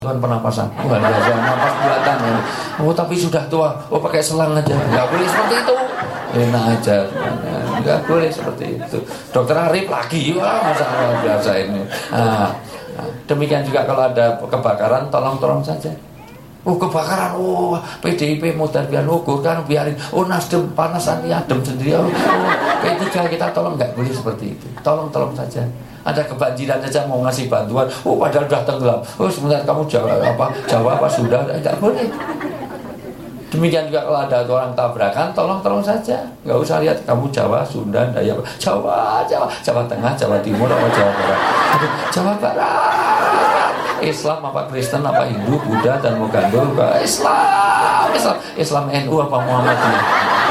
Kan pernapasan, luar biasa, napas buatan ya. Oh tapi sudah tua, oh pakai selang aja, nggak boleh seperti itu. Enak aja, nggak boleh seperti itu. Dokter Arif lagi, wah masalah biasa ini. Demikian juga kalau ada kebakaran, tolong saja. Oh kebakaran, oh PDIP modal biar ukur kan biarin. Oh Nasdem panasan ya adem sendiri. Oh P3 kita tolong, nggak boleh seperti itu. Tolong saja. Ada kebanjiran saja mau ngasih bantuan, oh padahal sudah tenggelam. Oh sebentar kamu Jawa apa sudah? Tidak boleh. Demikian juga kalau ada orang tabrakan, tolong saja. Nggak usah lihat kamu Jawa, Sunda, Dayak, Jawa Tengah, Jawa Timur, atau Jawa Barat. Jawa Barat. Islam apa Kristen apa Hindu, Buddha dan Mogando? Islam NU apa Muhammadiyah?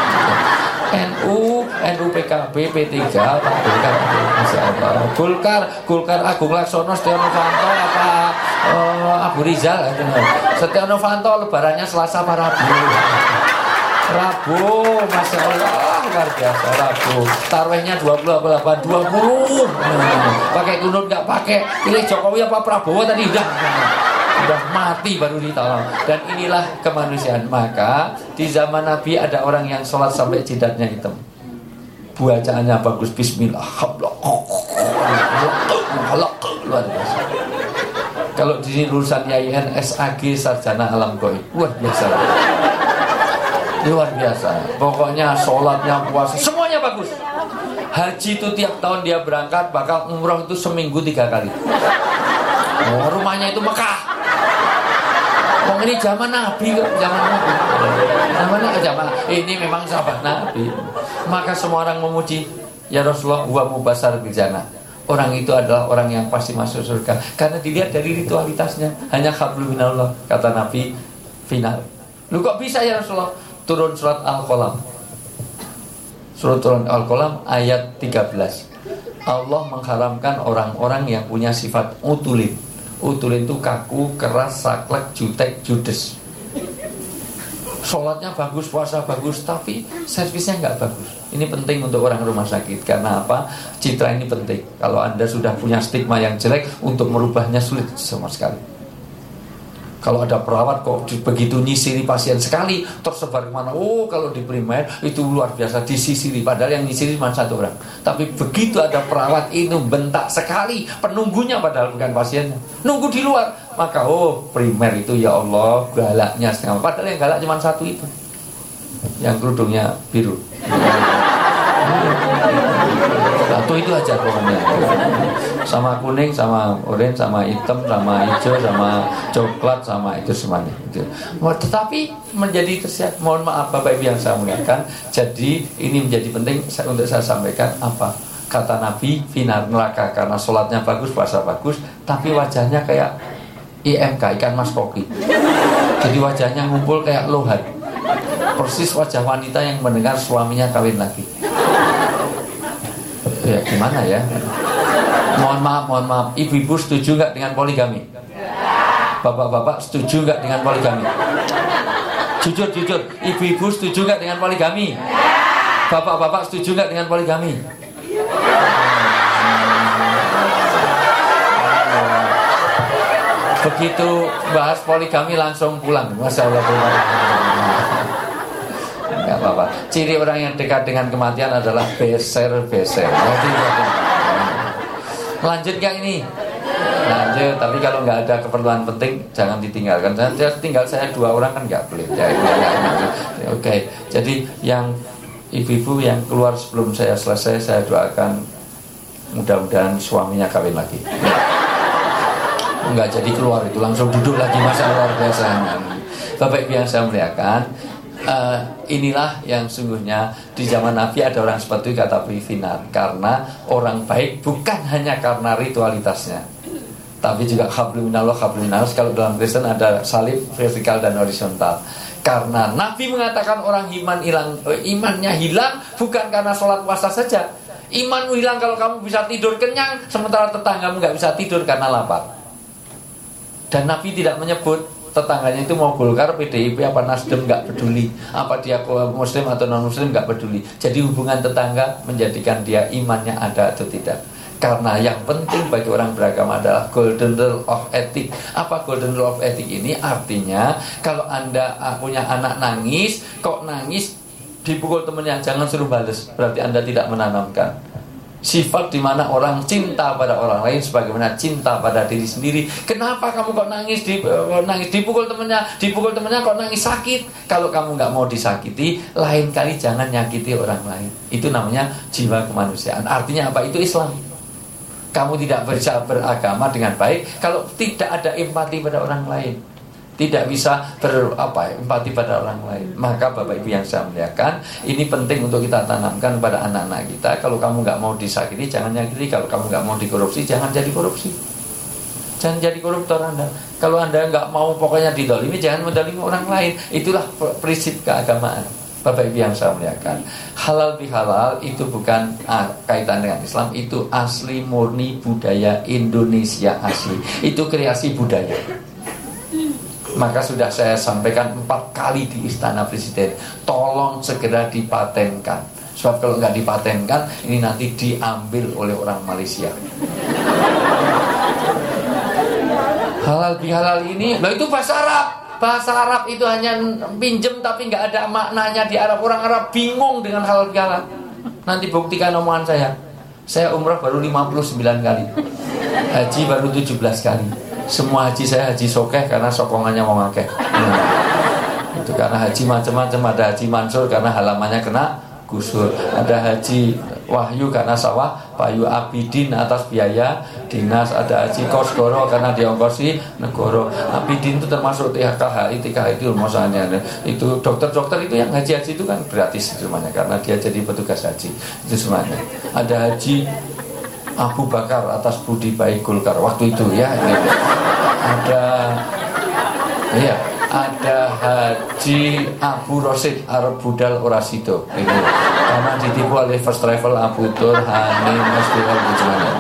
NU PKB, P3, apa Golkar Agung Laksono, Setia Novanto apa Abu Rizal. Setia Novanto lebarannya Selasa apa Rabu, Masya Allah, luar biasa. Rabu tarawihnya 20 pakai kunut nggak pakai, pilih Jokowi apa Prabowo tadi udah mati baru ditolong. Dan inilah kemanusiaan. Maka di zaman Nabi ada orang yang sholat sampai jidatnya hitam, bacaannya bagus, bismillah, luar biasa. Kalau di sini lulusan IAIN, SAG, sarjana alam goib, luar biasa. Pokoknya sholatnya, puasa, semuanya bagus. Haji itu tiap tahun dia berangkat, bakal umroh itu seminggu 3 kali. Rumahnya itu Mekah. Ini zaman Nabi kok, zaman ini memang sahabat Nabi. Maka semua orang memuji, ya Rasulullah wa mubasar bil jannah. Orang itu adalah orang yang pasti masuk surga karena dilihat dari ritualitasnya. Hanya hablum minallah, kata Nabi final. Lu kok bisa ya Rasulullah? Turun surat Al-Qalam. Surat Al-Qalam ayat 13. Allah mengharamkan orang-orang yang punya sifat utulin. Utulin itu kaku, keras, saklek, jutek, judes. Sholatnya bagus, puasa bagus, tapi servisnya nggak bagus. Ini penting untuk orang rumah sakit. Karena apa? Citra ini penting. Kalau Anda sudah punya stigma yang jelek, untuk merubahnya sulit sama sekali. Kalau ada perawat kok begitu nyisiri pasien sekali, tersebar kemana? Oh kalau di primer itu luar biasa disisiri, padahal yang nyisiri cuma 1 orang. Tapi begitu ada perawat itu bentak sekali, penunggunya padahal bukan pasiennya, nunggu di luar. Maka oh primer itu ya Allah galaknya setengah. Padahal yang galak cuma 1 itu, yang kerudungnya biru. Satu itu aja pokoknya. Sama kuning, sama oranye, sama hitam, sama hijau, sama coklat, sama itu semuanya itu. Tetapi menjadi tersiap. Mohon maaf Bapak Ibu yang saya muliakan. Jadi ini menjadi penting untuk saya sampaikan apa kata Nabi, finar neraka karena sholatnya bagus, puasa bagus, tapi wajahnya kayak IMK, ikan mas koki. Jadi wajahnya ngumpul kayak lohan. Persis wajah wanita yang mendengar suaminya kawin lagi. Ya gimana ya? Mohon maaf. Ibu-ibu setuju nggak dengan poligami? Bapak-bapak setuju nggak dengan poligami? Jujur. Ibu-ibu setuju nggak dengan poligami? Bapak-bapak setuju nggak dengan poligami? Begitu bahas poligami langsung pulang. Masya Allah. Enggak apa-apa. Ciri orang yang dekat dengan kematian adalah beser-beser. Lanjut gak ini? Lanjut. Tapi kalau nggak ada keperluan penting jangan ditinggalkan. Tinggal saya 2 orang kan nggak boleh. Oke. Jadi yang ibu-ibu yang keluar sebelum saya selesai, saya doakan mudah-mudahan suaminya kawin lagi. Enggak jadi keluar itu langsung duduk lagi, masa luar biasa. Bapak Ibu yang saya muliakan, inilah yang sungguhnya di zaman Nabi ada orang seperti itu, kata Finar. Karena orang baik bukan hanya karena ritualitasnya, tapi juga hablum minallah, hablum minallah. Kalau dalam Kristen ada salib vertikal dan horizontal. Karena Nabi mengatakan orang imannya hilang bukan karena sholat puasa saja. Imanmu hilang kalau kamu bisa tidur kenyang, sementara tetanggamu nggak bisa tidur karena lapar. Dan Nabi tidak menyebut tetangganya itu mau Golkar, PDIP, apa Nasdem, nggak peduli. Apa dia Muslim atau non Muslim, nggak peduli. Jadi hubungan tetangga menjadikan dia imannya ada atau tidak. Karena yang penting bagi orang beragama adalah golden rule of ethic. Apa golden rule of ethic ini? Artinya kalau Anda punya anak nangis, kok nangis dipukul temannya, jangan suruh bales. Berarti Anda tidak menanamkan sifat di mana orang cinta pada orang lain sebagaimana cinta pada diri sendiri. Kenapa kamu kok nangis dipukul temannya kok nangis sakit? Kalau kamu nggak mau disakiti, lain kali jangan nyakiti orang lain. Itu namanya jiwa kemanusiaan. Artinya apa? Itu Islam. Kamu tidak bisa beragama dengan baik kalau tidak ada empati pada orang lain, tidak bisa empati pada orang lain. Maka Bapak Ibu yang saya muliakan, ini penting untuk kita tanamkan pada anak-anak kita. Kalau kamu nggak mau disakiti, jangan nyakiti. Kalau kamu nggak mau dikorupsi, jangan jadi korupsi. Jangan jadi koruptor Anda. Kalau Anda nggak mau pokoknya didolimi, jangan mendolimi orang lain. Itulah prinsip keagamaan. Bapak Ibu yang saya muliakan, halal bihalal itu bukan kaitan dengan Islam. Itu asli murni budaya Indonesia asli. Itu kreasi budaya. Maka sudah saya sampaikan 4 kali di Istana Presiden, tolong segera dipatenkan. Sebab kalau nggak dipatenkan, ini nanti diambil oleh orang Malaysia. Halal bihalal ini, itu bahasa Arab. Bahasa Arab itu hanya pinjem tapi nggak ada maknanya di Arab. Orang Arab bingung dengan halal bihalal. Nanti buktikan omongan saya. Saya umrah baru 59 kali, haji baru 17 kali. Semua haji saya haji sokeh karena sokongannya mau ngakeh. Itu karena haji macam-macam. Ada haji Mansur karena halamannya kena gusur. Ada haji Wahyu karena sawah Payu Abidin atas biaya dinas. Ada haji Kosgoro karena diongkosi negoro. Abidin itu termasuk TKH itu masalahnya. Itu dokter-dokter itu yang haji-haji itu kan gratis semuanya karena dia jadi petugas haji. Itu semuanya. Ada haji Abu Bakar atas budi baik Golkar waktu itu ya. Ada Haji Abu Rosid Arab Budal Orasido ini karena ditipu oleh First Travel Abu Tur Hani Masbihal Bujuman.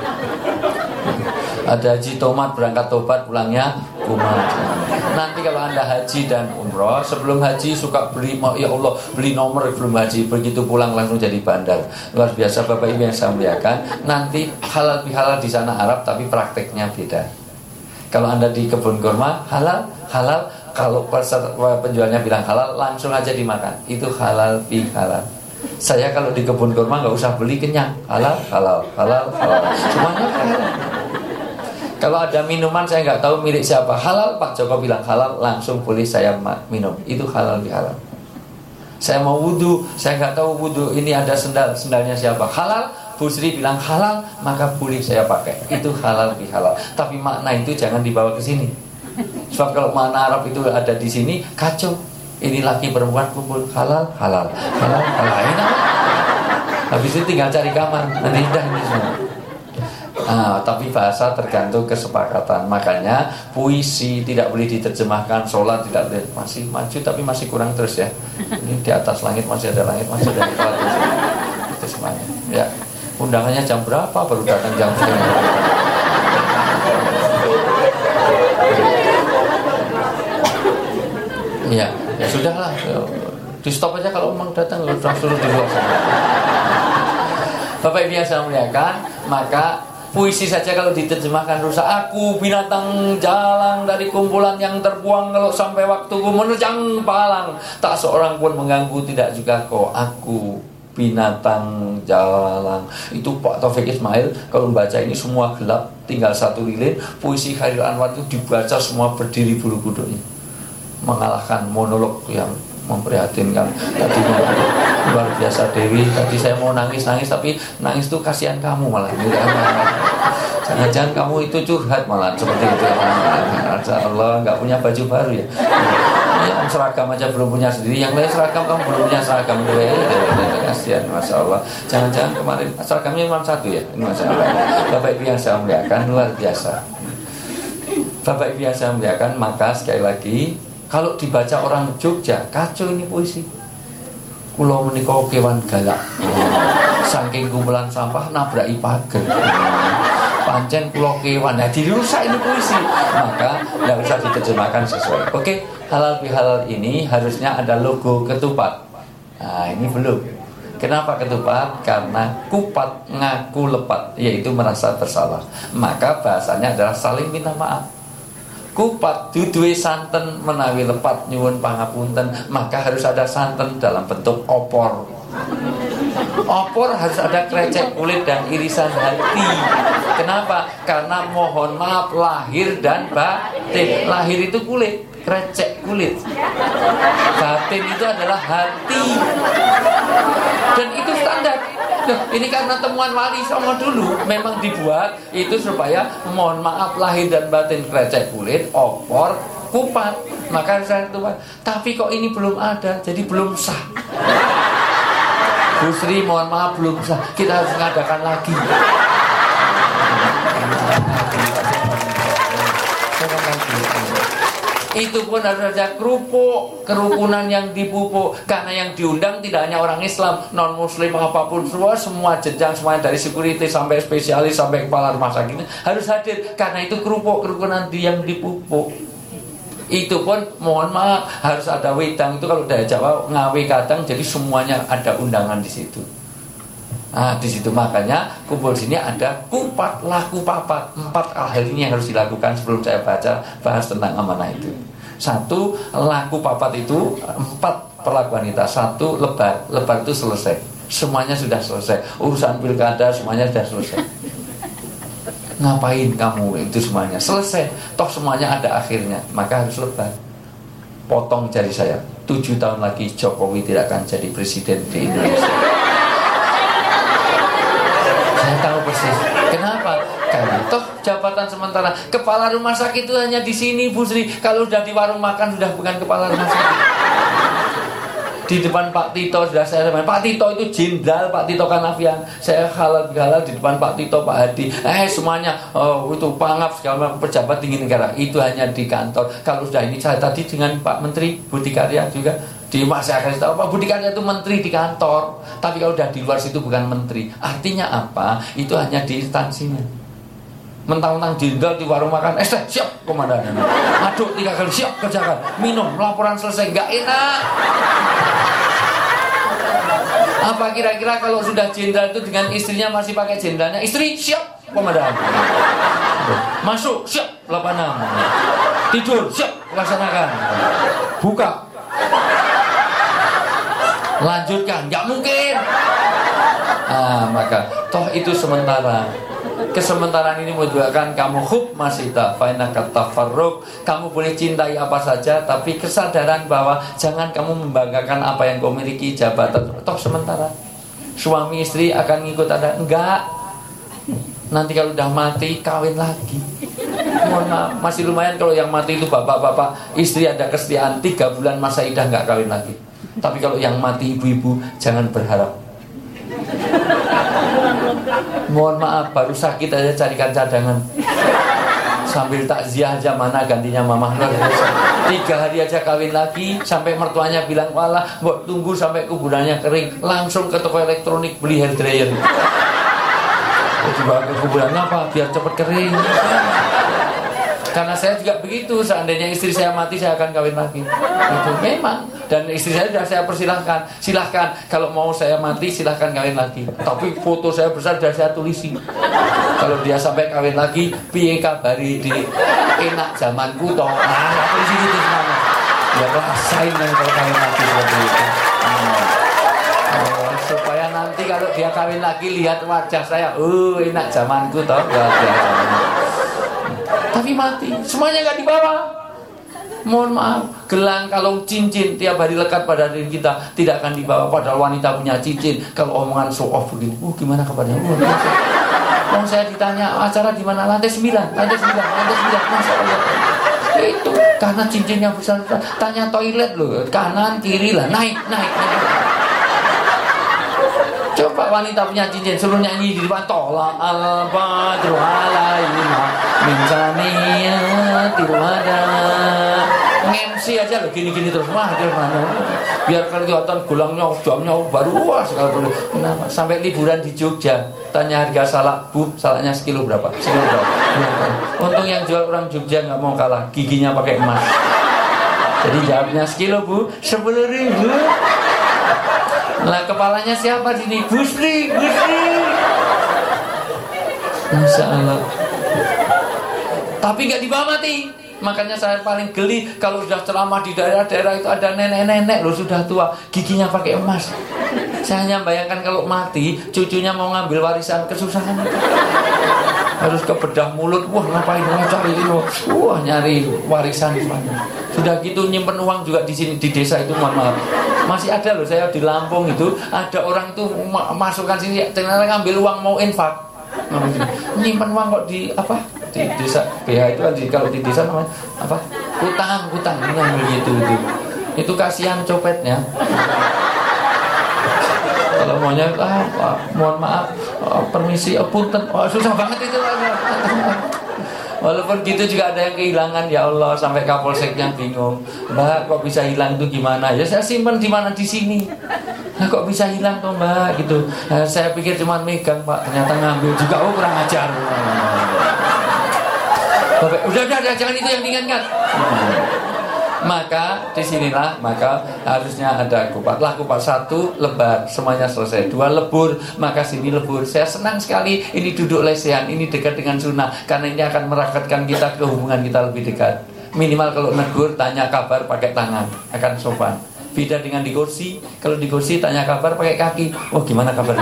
Ada Haji Tomat berangkat tobat pulangnya kumat. Nanti kalau Anda haji dan umroh, sebelum haji suka beli, ya Allah, beli nomor belum haji, begitu pulang langsung jadi bandar. Luar biasa Bapak Ibu yang saya muliakan. Nanti halal bihalal di sana Arab tapi prakteknya beda. Kalau Anda di kebun kurma halal. Kalau penjualnya bilang halal, langsung aja dimakan. Itu halal bihalal. Saya kalau di kebun kurma nggak usah beli, kenyang. Halal. Semuanya halal. Kalau ada minuman saya nggak tahu milik siapa, halal, Pak Joko bilang halal, langsung boleh saya minum. Itu halal bihalal. Saya mau wudhu, saya nggak tahu wudhu ini ada sendalnya siapa, halal, Bu Sri bilang halal, maka boleh saya pakai. Itu halal bihalal. Tapi makna itu jangan dibawa ke sini. Sebab kalau makna Arab itu ada di sini, kacau. Ini laki perempuan kumpul, halal. Ini habis itu tinggal cari kamar, nanti indah ini semua. Tapi bahasa tergantung kesepakatan. Makanya puisi tidak boleh diterjemahkan, sholat tidak boleh. Masih maju tapi masih kurang terus ya. Ini di atas langit masih ada langit, masih ada langit. Itu semuanya ya. Undangannya jam berapa? Baru datang jam 9. Ya sudahlah, di stop aja kalau memang datang, udah suruh di luar sana. Bapak Ibu yang saya muliakan, maka puisi saja kalau diterjemahkan rusak. Aku binatang jalang dari kumpulan yang terbuang, kalau sampai waktuku menerjang palang, tak seorang pun mengganggu, tidak juga kau. Aku binatang jalang. Itu Pak Taufik Ismail kalau membaca ini semua gelap, tinggal satu lilin. Puisi Khairil Anwar itu dibaca semua berdiri bulu kuduknya, mengalahkan monolog yang memprihatinkan. Tadi luar biasa Dewi. Tadi saya mau nangis tapi nangis tuh kasihan kamu malah. Jangan-jangan kamu itu curhat malah seperti itu. Allah nggak punya baju baru ya. Yang seragam aja belum punya sendiri, yang lain seragam kamu belum punya seragam. Kasihan, Masya Allah. Jangan-jangan kemarin seragamnya cuma satu ya. Ini Masya Allah. Bapak Ibu yang saya muliakan, luar biasa. Bapak Ibu yang saya muliakan, maka sekali lagi, kalau dibaca orang Jogja, kacau ini puisi. Kulo menika kewan galak, saking kumpulan sampah nabraki pager. Pancen kulo kewan, nah dirusak ini puisi. Maka tidak usah diterjemahkan sesuai. Oke, halal bihalal ini harusnya ada logo ketupat. Nah ini belum. Kenapa ketupat? Karena kupat ngaku lepat, yaitu merasa bersalah. Maka bahasanya adalah saling minta maaf. Kupat duduhe santen menawi lepat nyuwun pangapunten, maka harus ada santen dalam bentuk opor. Opor harus ada krecek kulit dan irisan hati. Kenapa? Karena mohon maaf lahir dan batin. Lahir itu kulit, krecek kulit. Batin itu adalah hati. Dan itu standar. Nah, ini karena temuan Wali Songo dulu memang dibuat itu supaya mohon maaf lahir dan batin krecek kulit, opor, kupat. Maka saya tuh, tapi kok ini belum ada, jadi belum sah. Bu Sri, mohon maaf belum sah. Kita harus mengadakan lagi. Itu pun harus ada kerupuk, kerukunan yang dipupuk. Karena yang diundang tidak hanya orang Islam, non Muslim apapun, semua jenjang, semuanya dari security sampai spesialis sampai kepala rumah sakit harus hadir. Karena itu kerupuk, kerukunan yang dipupuk. Itu pun mohon maaf harus ada wedang. Itu kalau dari Jawa ngawe kadang, jadi semuanya ada undangan di situ. Nah, di situ makanya kumpul sini ada kupat laku papat. 4 hal ini yang harus dilakukan sebelum saya bahas tentang amanah itu. 1, laku papat itu 4 perlakuan kita. 1, lebar itu selesai. Semuanya sudah selesai. Urusan pilkada semuanya sudah selesai. Ngapain kamu itu semuanya selesai, toh semuanya ada akhirnya. Maka harus lebar. Potong jari saya, 7 tahun lagi Jokowi tidak akan jadi presiden di Indonesia. Saya tahu persis. Kenapa? Karena toh jabatan sementara. Kepala rumah sakit itu hanya di sini, Bu Sri. Kalau sudah di warung makan sudah bukan kepala rumah sakit. Di depan Pak Tito sudah saya teman. Pak Tito itu jenderal, Pak Tito Karnavian. Saya halal di depan Pak Tito, Pak Hadi. Semuanya itu pangap segala pejabat tinggi negara. Itu hanya di kantor. Kalau sudah ini saya tadi dengan Pak Menteri Budi Karya juga di saya kasih tahu Pak Budi Karya itu menteri di kantor. Tapi kalau sudah di luar situ bukan menteri. Artinya apa? Itu hanya di instansinya. Mentang-mentang jenderal di warung makan, siap komandan. Aduk 3 kali, siap kerjakan. Minum, laporan selesai, nggak enak. Apa kira-kira kalau sudah jenderal itu dengan istrinya masih pakai jenderalnya? Istri, siap komandan. Masuk, siap 86. Tidur, siap laksanakan. Buka, lanjutkan, nggak mungkin. Maka toh itu sementara. Kesementaraan ini menunjukkan kamu hub masita fainaka tafarruq. Kamu boleh cintai apa saja, tapi kesadaran bahwa jangan kamu membanggakan apa yang kau miliki, jabatan toh sementara. Suami istri akan ngikut Anda? Enggak. Nanti kalau udah mati kawin lagi. Mohon maaf, masih lumayan kalau yang mati itu bapak-bapak, istri ada kesetiaan 3 bulan masa idah nggak kawin lagi. Tapi kalau yang mati ibu-ibu jangan berharap. Mohon maaf, baru sakit aja carikan cadangan. Sambil takziah aja, mana gantinya mamah. 3 hari aja kawin lagi. Sampai mertuanya bilang, walah mbok tunggu sampai kuburannya kering. Langsung ke toko elektronik beli hair dryer. Dibawa ke kuburan apa? Biar cepat kering. Karena saya juga begitu. Seandainya istri saya mati, saya akan kawin lagi. Itu memang. Dan istri saya sudah saya persilahkan. Silahkan, kalau mau saya mati silahkan kawin lagi. Tapi foto saya besar sudah saya tulisi. Kalau dia sampai kawin lagi, piye kabari di enak zamanku toh. Saya tulisi gitu semuanya. Ya rasain yang kalau kawin lagi seperti itu. Supaya nanti kalau dia kawin lagi lihat wajah saya, enak zamanku toh. Tapi mati, semuanya nggak dibawa. Mohon maaf, gelang, kalau cincin tiap hari lekat pada diri kita tidak akan dibawa. Padahal wanita punya cincin. Kalau omongan show off begini, gimana kabarnya? Mau saya ditanya acara di mana? Lantai 9, Masya Allah. Itu karena cincinnya besar. Tanya toilet loh, kanan kiri lah, naik. Coba wanita punya cincin suruh nyanyi di depan tolak al-badru alaina min saniyatil wada. MC aja loh gini-gini terus dia mana. Biar kelihatan gulangnya, jamnya baru sekali. Kenapa? Sampai liburan di Jogja, tanya harga salak, Bu, salaknya sekilo berapa? Untung yang jual orang Jogja nggak mau kalah, giginya pakai emas. Jadi jawabnya sekilo, Bu, 10.000. Lah kepalanya siapa sini? Gusri. Masya Allah. Tapi nggak dibawa mati. Makanya saya paling geli kalau sudah ceramah di daerah-daerah itu ada nenek-nenek loh sudah tua, giginya pakai emas. Saya hanya bayangkan kalau mati, cucunya mau ngambil warisan, kesusahan. Harus ke bedah mulut, wah ngapain cari ini, wah nyari warisan semuanya. Sudah gitu nyimpen uang juga di sini di desa itu, mohon maaf. Masih ada loh, saya di Lampung itu ada orang itu masukkan sini, ternyata ngambil uang mau infak. Nyimpen uang kok di apa? Di desa BH itu kan kalau di desa namanya apa? Utang ini itu kasihan copetnya. Kalau maunya mohon maaf, permisi, punten, susah banget itu. Walaupun gitu juga ada yang kehilangan, ya Allah, sampai kapolseknya bingung. Mbak, kok bisa hilang itu gimana? Ya saya simpan di mana di sini. Nah, kok bisa hilang tuh Mbak gitu. Nah, saya pikir cuma megang Pak, ternyata ngambil juga. Oh kurang ajar. Udah, jangan itu yang diingatkan. Maka disinilah maka harusnya ada kupat. Lah kupat 1 lebar, semuanya selesai. 2 lebur, maka sini lebur. Saya senang sekali ini duduk lesehan, ini dekat dengan sunnah, karena ini akan merakatkan kita ke hubungan kita lebih dekat. Minimal kalau negur tanya kabar pakai tangan, akan sopan. Beda dengan di kursi. Kalau di kursi tanya kabar pakai kaki. Oh gimana kabarnya?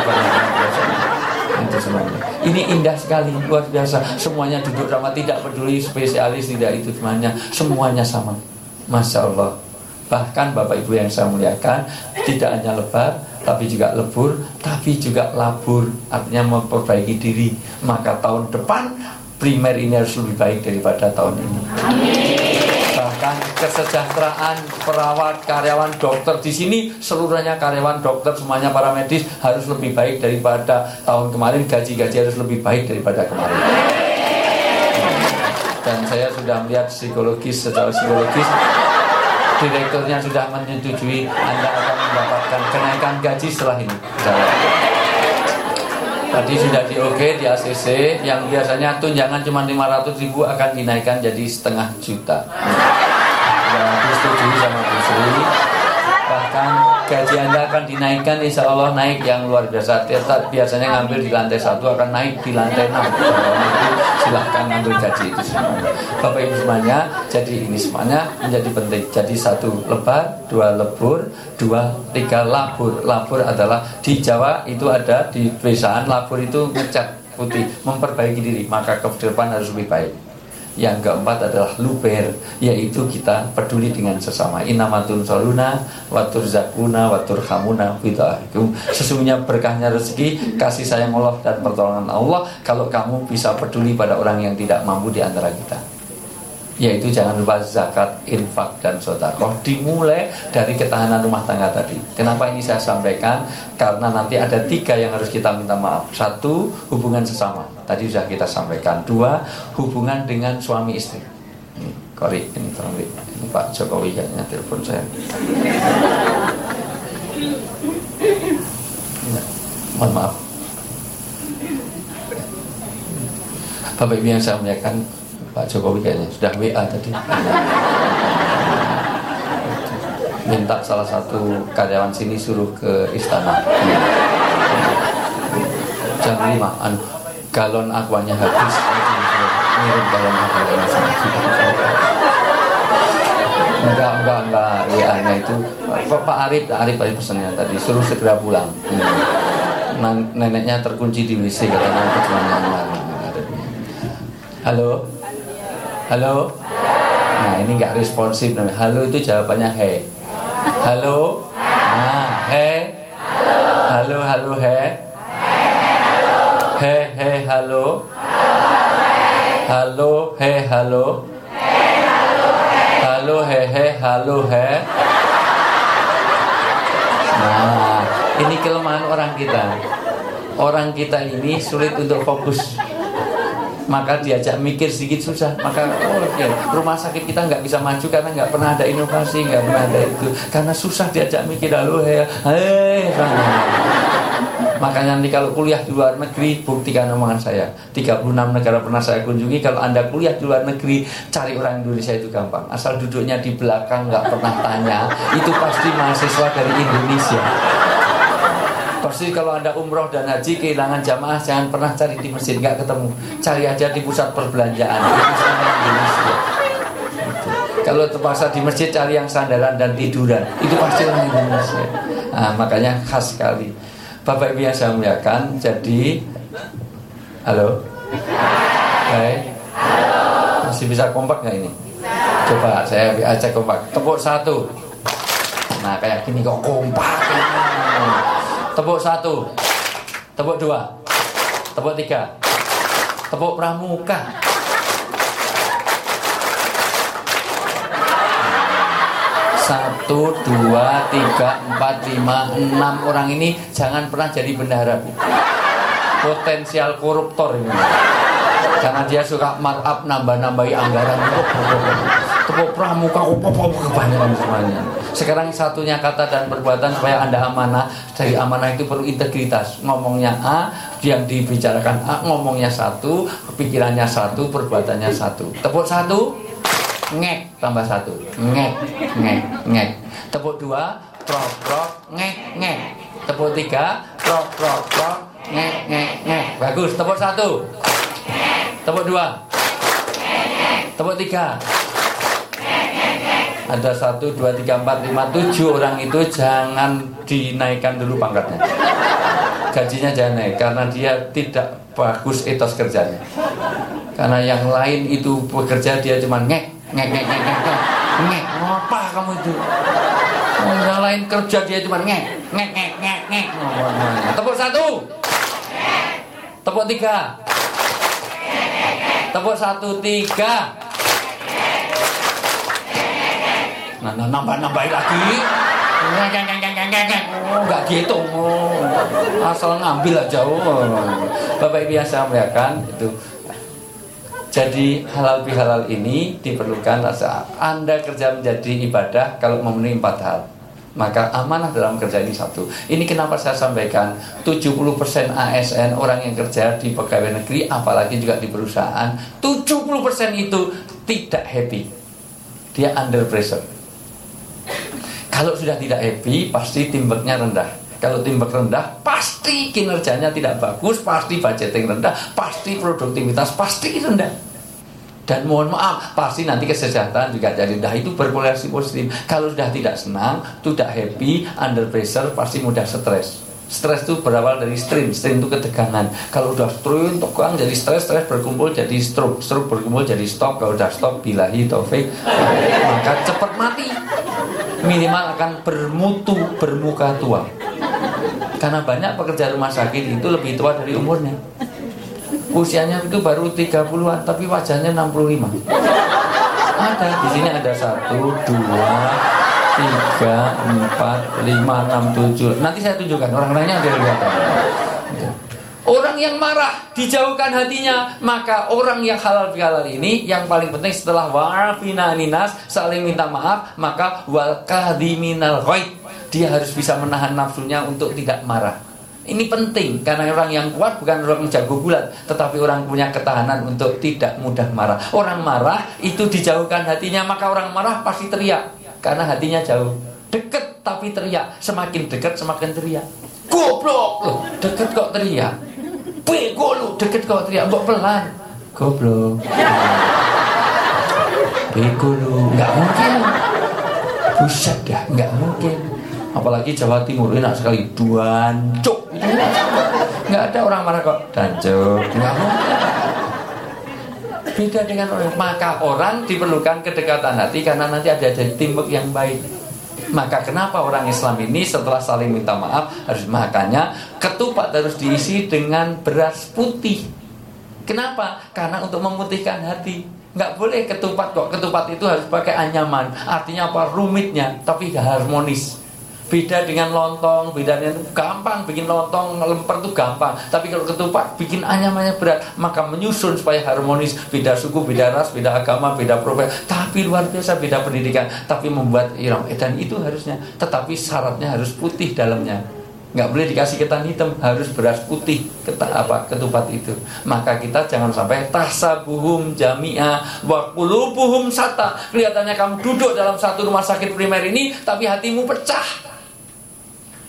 Itu semuanya. Ini indah sekali, luar biasa. Semuanya duduk sama, tidak peduli spesialis, tidak itu semuanya sama. Masya Allah. Bahkan Bapak Ibu yang saya muliakan, tidak hanya lebar, tapi juga lebur, tapi juga labur. Artinya memperbaiki diri. Maka tahun depan primer ini harus lebih baik daripada tahun ini. Bahkan kesejahteraan perawat, karyawan dokter di sini seluruhnya karyawan dokter, semuanya para medis harus lebih baik daripada tahun kemarin. Gaji-gaji harus lebih baik daripada kemarin. Dan saya sudah melihat secara psikologis direkturnya sudah menyetujui Anda akan mendapatkan kenaikan gaji setelah ini. Tadi sudah di OK, di ACC, yang biasanya tunjangan cuma 500.000 akan dinaikkan jadi 500.000. Dan disetujui sama Bu Sri. Bahkan gaji Anda akan dinaikkan, insya Allah naik yang luar biasa. Biasanya ngambil di lantai 1 akan naik di lantai 6. Silahkan ngambil gaji itu semua. Bapak Ibu semuanya, jadi ini semuanya menjadi penting. Jadi 1 lebar, 2 lebur, 2, 3 labur. Labur adalah di Jawa itu ada di pedesaan, labur itu ngecat putih, memperbaiki diri. Maka ke depan harus lebih baik. Yang keempat adalah luber, yaitu kita peduli dengan sesama. Innamatun soluna watur zakuna watur hamuna fitahikum. Sesungguhnya berkahnya rezeki, kasih sayang Allah dan pertolongan Allah kalau kamu bisa peduli pada orang yang tidak mampu di antara kita. Yaitu jangan lupa zakat, infak dan sedekah. Dimulai dari ketahanan rumah tangga tadi. Kenapa ini saya sampaikan? Karena nanti ada 3 yang harus kita minta maaf. 1, hubungan sesama. Tadi sudah kita sampaikan. 2, hubungan dengan suami istri. Ini Kori, ini tolong ini Pak Jokowi kayaknya telepon saya. Ya, mohon maaf. Bapak Ibu yang saya muliakan, Pak Jokowi kayaknya sudah WA tadi. Minta salah satu karyawan sini suruh ke istana. Jam 5, galon aquanya habis. Ngirim galon aquanya sama. Enggak. WA-nya itu Pak Arif tadi pesannya tadi suruh segera pulang. Neneknya terkunci di WC katanya kecuali. Halo. Nah ini nggak responsif. Halo itu jawabannya he. Halo. Nah he. Halo he. He halo. Halo he halo. Halo he halo he. Nah ini kelemahan orang kita. Orang kita ini sulit untuk fokus. Maka diajak mikir sedikit susah. Maka rumah sakit kita nggak bisa maju karena nggak pernah ada inovasi, nggak pernah ada itu. Karena susah diajak mikir. Makanya nanti kalau kuliah di luar negeri, buktikan omongan saya. 36 negara pernah saya kunjungi. Kalau Anda kuliah di luar negeri, cari orang Indonesia itu gampang. Asal duduknya di belakang, nggak pernah tanya, itu pasti mahasiswa dari Indonesia. Pasti kalau Anda umroh dan haji kehilangan jamaah, jangan pernah cari di masjid, nggak ketemu. Cari aja di pusat perbelanjaan. Kalau terpaksa di masjid, cari yang sandaran dan tiduran. Itu pasti orang Indonesia. Nah, makanya khas sekali. Bapak Ibu yang saya muliakan, jadi halo? Baik. Masih bisa kompak nggak ini? Coba saya ajak kompak. Tepuk satu. Nah, kayak gini kok kompak. Tepuk satu. Tepuk dua. Tepuk tiga. Tepuk pramuka. Satu, dua, tiga, empat, lima, 6 orang ini jangan pernah jadi bendahara. Potensial koruptor ini. Karena dia suka markup, nambah-nambahi anggaran. Tepuk pramuka, kebanyakan semuanya. Sekarang satunya kata dan perbuatan supaya Anda amanah. Dari amanah itu perlu integritas. Ngomongnya A, yang dibicarakan A, ngomongnya satu, pikirannya satu, perbuatannya satu. Tepuk satu. Ngek tambah satu, ngek. Tepuk dua, prok, ngek. Tepuk tiga, prok, ngek. Bagus. Tepuk satu. Tepuk dua. Tepuk tiga. Ada 1, 2, 3, 4, 5, 7 orang itu jangan dinaikkan dulu pangkatnya. Gajinya jangan naik karena dia tidak bagus etos kerjanya. Karena yang lain itu bekerja dia cuma ngek. Apa kamu itu? Yang lain kerja dia cuma ngek. Tepuk satu. Tepuk tiga. Tepuk 1, 3. Nah, nambah-nambahin lagi. Enggak gitu. Asal ngambil aja. Bapak Ibu yang saya muliakan itu. Jadi halal bihalal ini diperlukan rasa. Anda kerja menjadi ibadah kalau memenuhi 4 hal. Maka amanah dalam kerja ini satu. Ini kenapa saya sampaikan 70% ASN orang yang kerja di pegawai negeri, apalagi juga di perusahaan, 70% itu tidak happy. Dia under pressure. Kalau sudah tidak happy, pasti teamworknya rendah. Kalau teamwork rendah, pasti kinerjanya tidak bagus, pasti budgeting rendah, pasti produktivitas pasti rendah. Dan mohon maaf, pasti nanti kesejahteraan juga jadi rendah. Itu berkorelasi positif. Kalau sudah tidak senang, tidak happy, under pressure, pasti mudah stres. Stres itu berawal dari strain itu ketegangan. Kalau udah strain, tegang jadi stres berkumpul jadi stroke berkumpul jadi stop. Kalau udah stop, billahi taufik, maka cepat mati. Minimal akan bermuka tua. Karena banyak pekerja rumah sakit itu lebih tua dari umurnya. Usianya itu baru 30-an, tapi wajahnya 65. Ada, di sini ada 1, 2, 3, 4, 5, 6, 7. Nanti saya tunjukkan, orang lainnya ada kelihatan. Orang yang marah dijauhkan hatinya. Maka orang yang halal bihalal ini yang paling penting setelah wa'afina ninas, saling minta maaf, maka wal kadhiminal ghaid. Dia harus bisa menahan nafsunya untuk tidak marah. Ini penting karena orang yang kuat bukan orang yang jago gulat, tetapi orang punya ketahanan untuk tidak mudah marah. Orang marah itu dijauhkan hatinya, maka orang marah pasti teriak karena hatinya jauh. Dekat tapi teriak, semakin dekat semakin teriak. Goblok loh, dekat kok teriak. Bego lu, deket kok teriak, kok pelan. Goblok. Bego lu, nggak mungkin. Buset dah, nggak mungkin. Apalagi Jawa Timur enak sekali, dancuk. Nggak ada orang marah kok dancuk, nggak mungkin. Beda dengan orang. Maka orang diperlukan kedekatan hati karena nanti ada teamwork yang baik. Maka kenapa orang Islam ini setelah saling minta maaf harus, makanya ketupat harus diisi dengan beras putih. Kenapa? Karena untuk memutihkan hati. Nggak boleh ketupat kok. Ketupat itu harus pakai anyaman. Artinya apa? Rumitnya, tapi harmonis. Beda dengan lontong, beda dengan gampang bikin lontong lemper itu gampang. Tapi kalau ketupat bikin anyamannya berat, maka menyusun supaya harmonis. Beda suku, beda ras, beda agama, beda profesi, tapi luar biasa beda pendidikan. Tapi membuat irama, dan itu harusnya. Tetapi syaratnya harus putih dalamnya. Nggak boleh dikasih ketan hitam, harus beras putih ketupat itu. Maka kita jangan sampai tahsabuhum jami'a wa qulubuhum satta. Kelihatannya kamu duduk dalam satu rumah sakit primer ini, tapi hatimu pecah.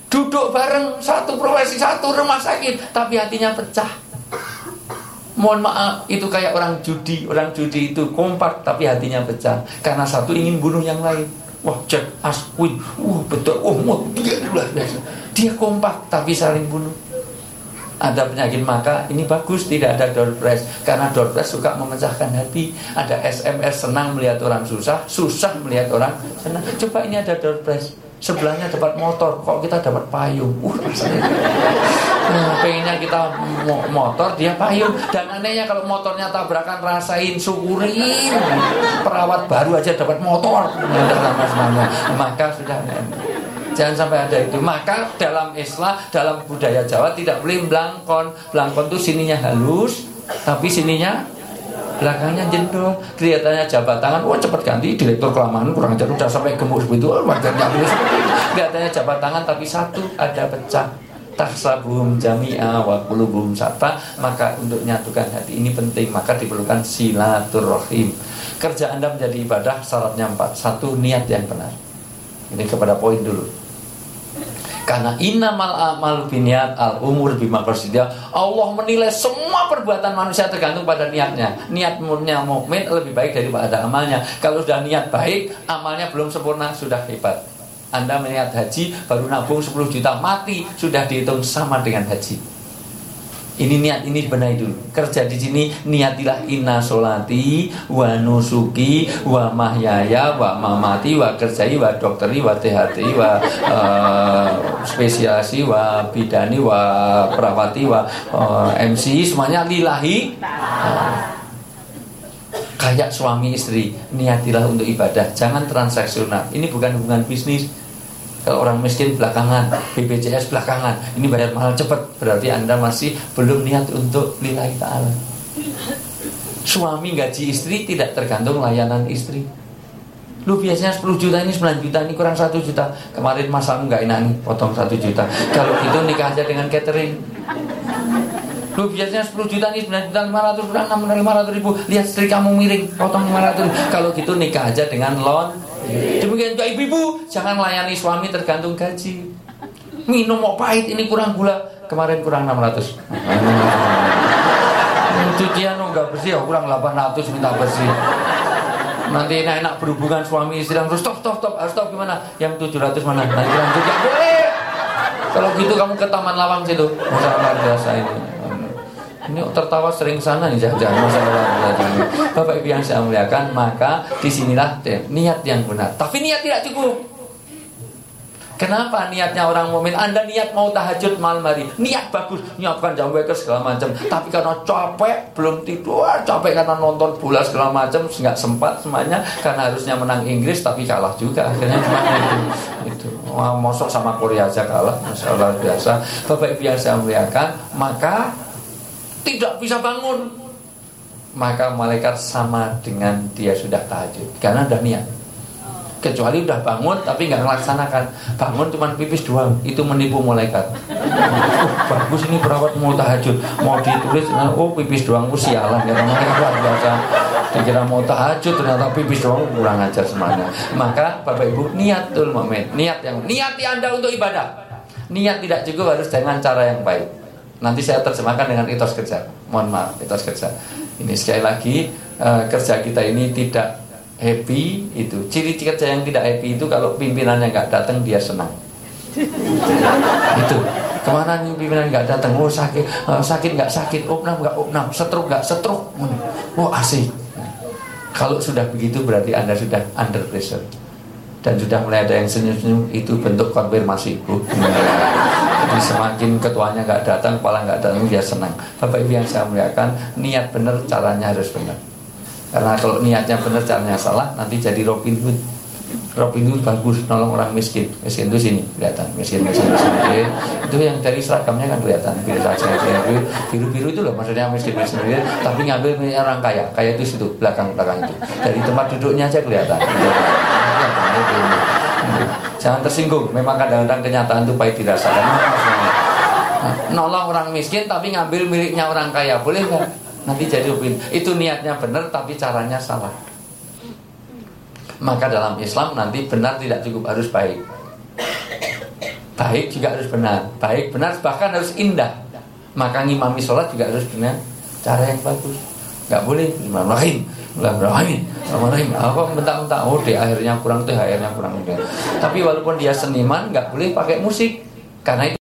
Duduk bareng, satu profesi, satu rumah sakit, tapi hatinya pecah. Mohon maaf, itu kayak orang judi. Orang judi itu kompak tapi hatinya pecah, karena satu ingin bunuh yang lain. Wah, Jack Asquith, betul, dia luar biasa. Dia kompak tapi saling bunuh. Ada penyakit maka ini bagus, tidak ada door prize, karena door prize suka memecahkan hati. Ada SMS senang melihat orang susah, susah melihat orang senang. Coba ini ada door prize, sebelahnya dapat motor, kok kita dapat payung. Pengennya kita motor, dia payung. Dan anehnya kalau motornya tabrakan, rasain, syukurin. Perawat baru aja dapat motor, maka sudah. Jangan sampai ada itu. Maka dalam Islam, dalam budaya Jawa tidak boleh belangkon. Belangkon itu sininya halus, tapi sininya belakangnya jendol. Kelihatannya jabat tangan, wah cepat ganti, direktur kelamaan kurang ajar, udah sampai gemuk seperti itu. Kelihatannya jabat tangan, tapi satu ada pecah. Tahsabuhum jami'a wa qulubuhum syatta. Maka untuk menyatukan hati ini penting, maka diperlukan silaturahim. Kerja Anda menjadi ibadah syaratnya 4. Satu, niat yang benar. Ini kepada poin dulu. Karena innamal a'malu binniyat, al umur bima qasidah. Allah menilai semua perbuatan manusia tergantung pada niatnya. Niatnya mukmin lebih baik daripada amalnya. Kalau sudah niat baik, amalnya belum sempurna, sudah hebat. Anda melihat haji, baru nabung 10 juta, mati, sudah dihitung sama dengan haji. Ini niat, ini benahi dulu. Kerja di sini niatilah inna sholati wa nusuki wa mahyaya wa mamati wa kerjai wa dokteri wa THT wa spesiasi wa bidani wa perawati wa MC, semuanya lillahi. Kayak suami istri, niatilah untuk ibadah, jangan transaksional. Ini bukan hubungan bisnis. Kalau orang miskin belakangan, BPJS belakangan, ini bayar mahal cepat, berarti Anda masih belum niat untuk lillahi ta'ala. Suami gaji istri tidak tergantung layanan istri. Lu biasanya 10 juta, ini 9 juta, ini kurang 1 juta. Kemarin masamu gak enak nih, potong 1 juta. Kalau gitu nikah aja dengan catering. Lu biasanya 10 juta, ini 9 juta, 500 kurang 500 ribu. Lihat istri kamu miring, potong 500. Kalau gitu nikah aja dengan loan. Demikian juga ibu-ibu, jangan layani suami tergantung gaji. Minum mau pahit, ini kurang gula, kemarin kurang 600. Cucian enggak bersih, kurang 800, minta bersih. Nanti enak berhubungan suami istri, terus stop, harus stop gimana? Yang 700 mana? Nanti lanjut, ya boleh. Kalau gitu kamu ke Taman Lawang situ. Masalah biasa ini. Ini tertawa sering sana nih, jangan masalah ini. Bapak Ibu yang saya muliakan, maka disinilah niat yang benar. Tapi niat tidak cukup. Kenapa niatnya orang mukmin? Anda niat mau tahajud malam hari, niat bagus, nyiapkan jam waker segala macam. Tapi karena capek, belum tidur, capek karena nonton bola segala macam, nggak sempat semuanya. Karena harusnya menang Inggris, tapi kalah juga. Akhirnya cuma itu. Wah, mosok sama Korea aja kalah, masalah biasa. Bapak Ibu yang saya muliakan, maka tidak bisa bangun, maka malaikat sama dengan dia sudah tahajud, karena udah niat. Kecuali udah bangun tapi nggak melaksanakan, bangun cuma pipis doang, itu menipu malaikat. Bagus ini perawat mau tahajud, mau ditulis, pipis doang, sialan ya malaikat luar biasa. Dikira mau tahajud ternyata pipis doang, kurang ajar semuanya. Maka Bapak Ibu, niatul mu'min, niati Anda untuk ibadah. Niat tidak cukup, harus dengan cara yang baik. Nanti saya terjemahkan dengan etos kerja. Mohon maaf, etos kerja. Ini sekali lagi, kerja kita ini tidak happy. Itu ciri kerja yang tidak happy itu kalau pimpinannya nggak datang dia senang. Itu kemana nih pimpinan nggak datang? Oh sakit nggak sakit, opnam nggak opnam, stroke nggak stroke. Oh asik. Kalau sudah begitu berarti Anda sudah under pressure dan sudah mulai ada yang senyum-senyum, itu bentuk konfirmasi. Jadi semakin ketuanya nggak datang, kepala nggak datang, dia senang. Bapak Ibu yang saya muliakan, niat benar, caranya harus benar. Karena kalau niatnya benar, caranya salah, nanti jadi Robin Hood. Robin Hood bagus, nolong orang miskin. Miskin itu sini, kelihatan. Miskin. Itu yang dari seragamnya kan kelihatan. Biru-biru itu loh, maksudnya miskin. Tapi ngambil orang kaya. Kaya itu situ, belakang itu. Dari tempat duduknya aja kelihatan. Jangan tersinggung, memang kadang-kadang kenyataan itu pahit dirasakan. Nolong orang miskin tapi ngambil miliknya orang kaya, boleh nggak? Nanti jadi Robin. Itu niatnya benar tapi caranya salah. Maka dalam Islam nanti benar tidak cukup, harus baik. Baik juga harus benar. Baik benar bahkan harus indah. Maka ngimami sholat juga harus dengan cara yang bagus. Gak boleh Bismillahirrahmanirrahim. Apa mentah-mentah, oh di akhirnya kurang, tuh akhirnya kurang. Tapi walaupun dia seniman, gak boleh pakai musik, karena itu